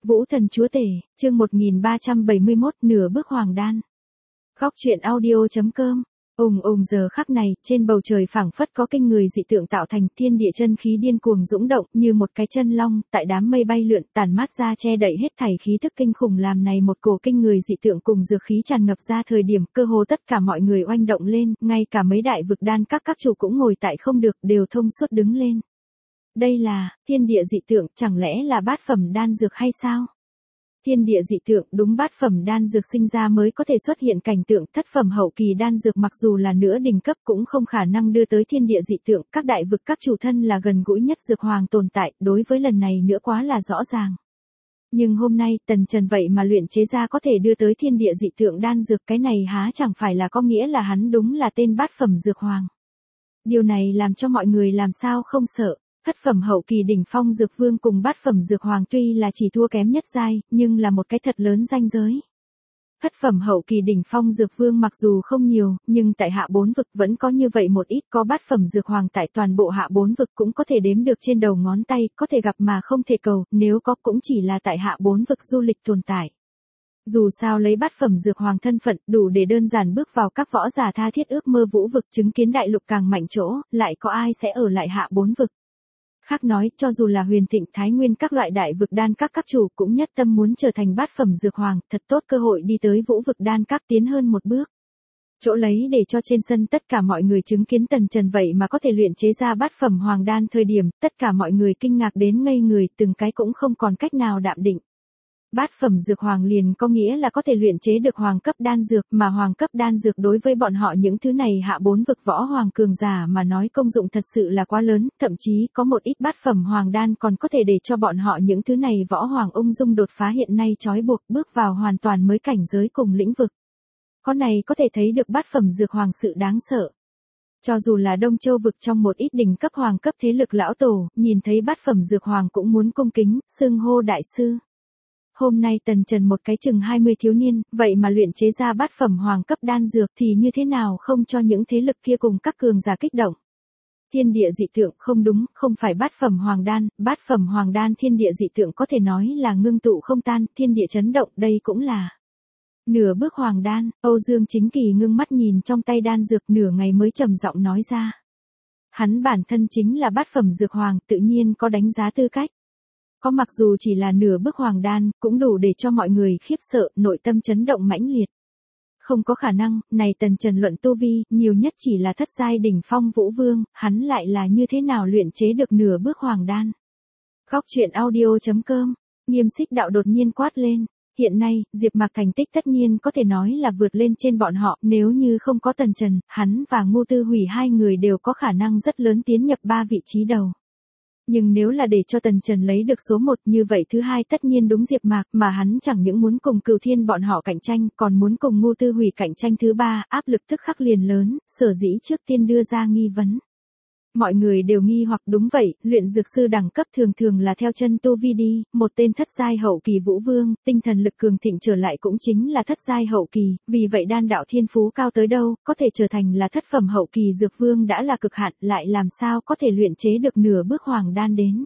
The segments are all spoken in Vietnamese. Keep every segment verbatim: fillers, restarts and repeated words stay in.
Vũ Thần Chúa Tể, chương một nghìn ba trăm bảy mươi mốt, nửa bước hoàng đan. Góc truyện audio chấm com. Ùng ùng giờ khắc này, trên bầu trời phảng phất có kinh người dị tượng tạo thành, thiên địa chân khí điên cuồng dũng động, như một cái chân long, tại đám mây bay lượn, tản mát ra che đậy hết thảy khí thức kinh khủng, làm này một cổ kinh người dị tượng cùng dược khí tràn ngập ra thời điểm, cơ hồ tất cả mọi người oanh động lên, ngay cả mấy đại vực đan các các chủ cũng ngồi tại không được, đều thông suốt đứng lên. Đây là thiên địa dị tượng, chẳng lẽ là bát phẩm đan dược hay sao? Thiên địa dị tượng, đúng, bát phẩm đan dược sinh ra mới có thể xuất hiện cảnh tượng, thất phẩm hậu kỳ đan dược mặc dù là nửa đỉnh cấp cũng không khả năng đưa tới thiên địa dị tượng, các đại vực các chủ thân là gần gũi nhất dược hoàng tồn tại, đối với lần này nữa quá là rõ ràng. Nhưng hôm nay, Tần Trần vậy mà luyện chế ra có thể đưa tới thiên địa dị tượng đan dược, cái này há chẳng phải là có nghĩa là hắn đúng là tên bát phẩm dược hoàng. Điều này làm cho mọi người làm sao không sợ. Thất phẩm hậu kỳ đỉnh phong dược vương cùng bát phẩm dược hoàng tuy là chỉ thua kém nhất giai, nhưng là một cái thật lớn ranh giới. Thất phẩm hậu kỳ đỉnh phong dược vương mặc dù không nhiều, nhưng tại hạ bốn vực vẫn có như vậy một ít, có bát phẩm dược hoàng tại toàn bộ hạ bốn vực cũng có thể đếm được trên đầu ngón tay, có thể gặp mà không thể cầu, nếu có cũng chỉ là tại hạ bốn vực du lịch tồn tại. Dù sao lấy bát phẩm dược hoàng thân phận, đủ để đơn giản bước vào các võ giả tha thiết ước mơ vũ vực, chứng kiến đại lục càng mạnh chỗ, lại có ai sẽ ở lại hạ bốn vực. Khác nói, cho dù là Huyền Thịnh, Thái Nguyên các loại đại vực đan các các chủ cũng nhất tâm muốn trở thành bát phẩm dược hoàng, thật tốt cơ hội đi tới vũ vực đan các tiến hơn một bước. Chỗ lấy để cho trên sân tất cả mọi người chứng kiến Tần Trần vậy mà có thể luyện chế ra bát phẩm hoàng đan thời điểm, tất cả mọi người kinh ngạc đến ngây người, từng cái cũng không còn cách nào đạm định. Bát phẩm dược hoàng liền có nghĩa là có thể luyện chế được hoàng cấp đan dược, mà hoàng cấp đan dược đối với bọn họ những thứ này hạ bốn vực võ hoàng cường giả mà nói công dụng thật sự là quá lớn, thậm chí có một ít bát phẩm hoàng đan còn có thể để cho bọn họ những thứ này võ hoàng ung dung đột phá hiện nay trói buộc, bước vào hoàn toàn mới cảnh giới cùng lĩnh vực. Có này có thể thấy được bát phẩm dược hoàng sự đáng sợ. Cho dù là Đông Châu vực trong một ít đỉnh cấp hoàng cấp thế lực lão tổ, nhìn thấy bát phẩm dược hoàng cũng muốn cung kính, xưng hô đại sư. Hôm nay Tần Trần một cái chừng hai mươi thiếu niên, vậy mà luyện chế ra bát phẩm hoàng cấp đan dược thì như thế nào không cho những thế lực kia cùng các cường giả kích động. Thiên địa dị tượng, không đúng, không phải bát phẩm hoàng đan, bát phẩm hoàng đan thiên địa dị tượng có thể nói là ngưng tụ không tan, thiên địa chấn động, đây cũng là nửa bước hoàng đan. Âu Dương Chính Kỳ ngưng mắt nhìn trong tay đan dược nửa ngày mới trầm giọng nói ra. Hắn bản thân chính là bát phẩm dược hoàng, tự nhiên có đánh giá tư cách. Có mặc dù chỉ là nửa bước hoàng đan, cũng đủ để cho mọi người khiếp sợ, nội tâm chấn động mãnh liệt. Không có khả năng, này Tần Trần luận tu vi, nhiều nhất chỉ là thất giai đỉnh phong vũ vương, hắn lại là như thế nào luyện chế được nửa bước hoàng đan. Góc truyện audio chấm com, Nghiêm Xích Đạo đột nhiên quát lên. Hiện nay, Diệp Mạc thành tích tất nhiên có thể nói là vượt lên trên bọn họ, nếu như không có Tần Trần, hắn và Ngô Tư Hủy hai người đều có khả năng rất lớn tiến nhập ba vị trí đầu. Nhưng nếu là để cho Tần Trần lấy được số một như vậy thứ hai tất nhiên đúng Diệp Mạc, mà hắn chẳng những muốn cùng Cửu Thiên bọn họ cạnh tranh, còn muốn cùng Ngô Tư Hủy cạnh tranh thứ ba, áp lực tức khắc liền lớn, sở dĩ trước tiên đưa ra nghi vấn. Mọi người đều nghi hoặc đúng vậy, luyện dược sư đẳng cấp thường thường là theo chân tu vi đi, một tên thất giai hậu kỳ vũ vương, tinh thần lực cường thịnh trở lại cũng chính là thất giai hậu kỳ, vì vậy đan đạo thiên phú cao tới đâu, có thể trở thành là thất phẩm hậu kỳ dược vương đã là cực hạn, lại làm sao có thể luyện chế được nửa bước hoàng đan đến.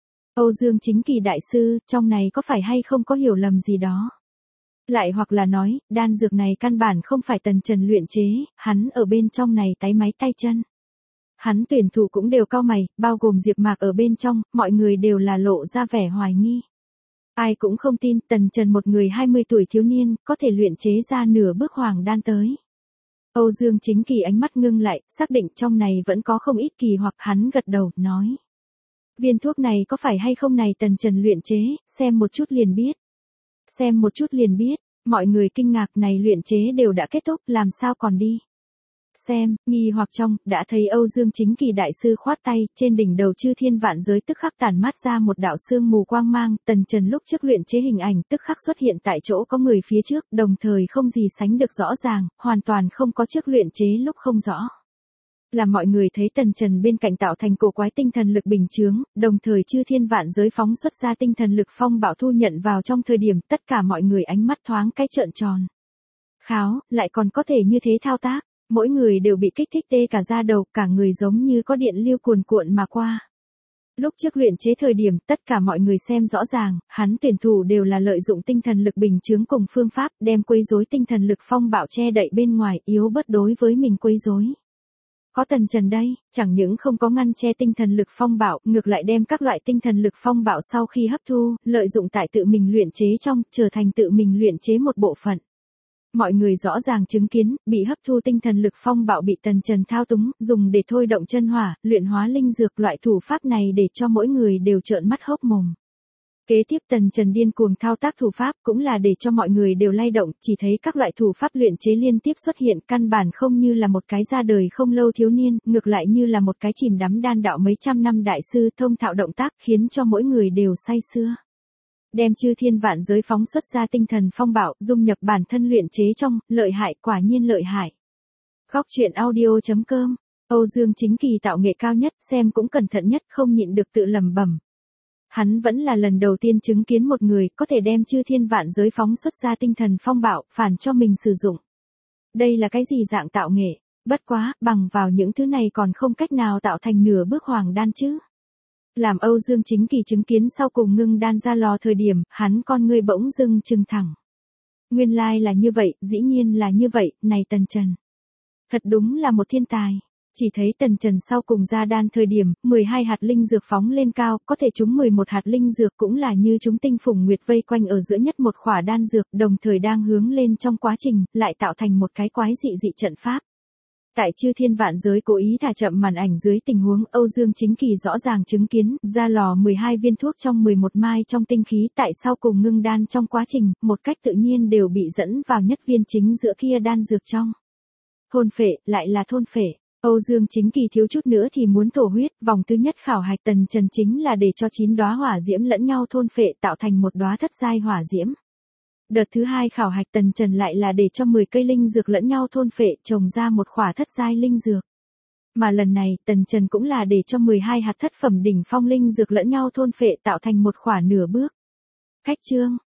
Âu Dương Chính Kỳ đại sư, trong này có phải hay không có hiểu lầm gì đó? Lại hoặc là nói, đan dược này căn bản không phải Tần Trần luyện chế, hắn ở bên trong này táy máy tay chân. Hắn tuyển thủ cũng đều cau mày, bao gồm Diệp Mạc ở bên trong, mọi người đều là lộ ra vẻ hoài nghi. Ai cũng không tin Tần Trần một người hai mươi tuổi thiếu niên, có thể luyện chế ra nửa bước hoàng đan tới. Âu Dương Chính Kỳ ánh mắt ngưng lại, xác định trong này vẫn có không ít kỳ hoặc, hắn gật đầu, nói. Viên thuốc này có phải hay không này Tần Trần luyện chế, xem một chút liền biết. Xem một chút liền biết, mọi người kinh ngạc, này luyện chế đều đã kết thúc, làm sao còn đi. Xem, nghi hoặc trong, đã thấy Âu Dương Chính Kỳ đại sư khoát tay, trên đỉnh đầu chư thiên vạn giới tức khắc tản mát ra một đạo sương mù quang mang, Tần Trần lúc trước luyện chế hình ảnh tức khắc xuất hiện tại chỗ có người phía trước, đồng thời không gì sánh được rõ ràng, hoàn toàn không có trước luyện chế lúc không rõ. Là mọi người thấy Tần Trần bên cạnh tạo thành cổ quái tinh thần lực bình chướng, đồng thời chư thiên vạn giới phóng xuất ra tinh thần lực phong bảo thu nhận vào trong thời điểm tất cả mọi người ánh mắt thoáng cái trợn tròn. Kháo, lại còn có thể như thế thao tác. Mỗi người đều bị kích thích tê cả da đầu, cả người giống như có điện lưu cuồn cuộn mà qua. Lúc trước luyện chế thời điểm, tất cả mọi người xem rõ ràng, hắn tuyển thủ đều là lợi dụng tinh thần lực bình chướng cùng phương pháp, đem quấy rối tinh thần lực phong bạo che đậy bên ngoài, yếu bớt đối với mình quấy rối. Có Tần Trần đây, chẳng những không có ngăn che tinh thần lực phong bạo, ngược lại đem các loại tinh thần lực phong bạo sau khi hấp thu, lợi dụng tại tự mình luyện chế trong, trở thành tự mình luyện chế một bộ phận. Mọi người rõ ràng chứng kiến, bị hấp thu tinh thần lực phong bạo bị Tần Trần thao túng, dùng để thôi động chân hỏa, luyện hóa linh dược, loại thủ pháp này để cho mỗi người đều trợn mắt hốc mồm. Kế tiếp Tần Trần điên cuồng thao tác thủ pháp cũng là để cho mọi người đều lay động, chỉ thấy các loại thủ pháp luyện chế liên tiếp xuất hiện, căn bản không như là một cái ra đời không lâu thiếu niên, ngược lại như là một cái chìm đắm đan đạo mấy trăm năm đại sư, thông thạo động tác khiến cho mỗi người đều say sưa. Đem chư thiên vạn giới phóng xuất ra tinh thần phong bạo, dung nhập bản thân luyện chế trong, lợi hại, quả nhiên lợi hại. Góc truyện audio chấm com, Âu Dương Chính Kỳ tạo nghệ cao nhất, xem cũng cẩn thận nhất, không nhịn được tự lẩm bẩm. Hắn vẫn là lần đầu tiên chứng kiến một người có thể đem chư thiên vạn giới phóng xuất ra tinh thần phong bạo, phản cho mình sử dụng. Đây là cái gì dạng tạo nghệ, bất quá, bằng vào những thứ này còn không cách nào tạo thành nửa bước hoàng đan chứ. Làm Âu Dương Chính Kỳ chứng kiến sau cùng ngưng đan ra lò thời điểm, hắn con ngươi bỗng dưng trừng thẳng. Nguyên lai là như vậy, dĩ nhiên là như vậy, này Tần Trần. Thật đúng là một thiên tài. Chỉ thấy Tần Trần sau cùng ra đan thời điểm, mười hai hạt linh dược phóng lên cao, có thể trúng mười một hạt linh dược cũng là như chúng tinh phùng nguyệt vây quanh ở giữa nhất một khỏa đan dược, đồng thời đang hướng lên trong quá trình, lại tạo thành một cái quái dị dị trận pháp. Tại chư thiên vạn giới cố ý thả chậm màn ảnh dưới tình huống Âu Dương Chính Kỳ rõ ràng chứng kiến, ra lò mười hai viên thuốc trong mười một mai trong tinh khí tại sau cùng ngưng đan trong quá trình, một cách tự nhiên đều bị dẫn vào nhất viên chính giữa kia đan dược trong. Thôn phệ, lại là thôn phệ. Âu Dương Chính Kỳ thiếu chút nữa thì muốn thổ huyết, vòng thứ nhất khảo hạch Tần Trần chính là để cho chín đóa hỏa diễm lẫn nhau thôn phệ tạo thành một đóa thất giai hỏa diễm. Đợt thứ hai khảo hạch Tần Trần lại là để cho mười cây linh dược lẫn nhau thôn phệ trồng ra một khỏa thất giai linh dược. Mà lần này Tần Trần cũng là để cho mười hai hạt thất phẩm đỉnh phong linh dược lẫn nhau thôn phệ tạo thành một khỏa nửa bước. Cách chương,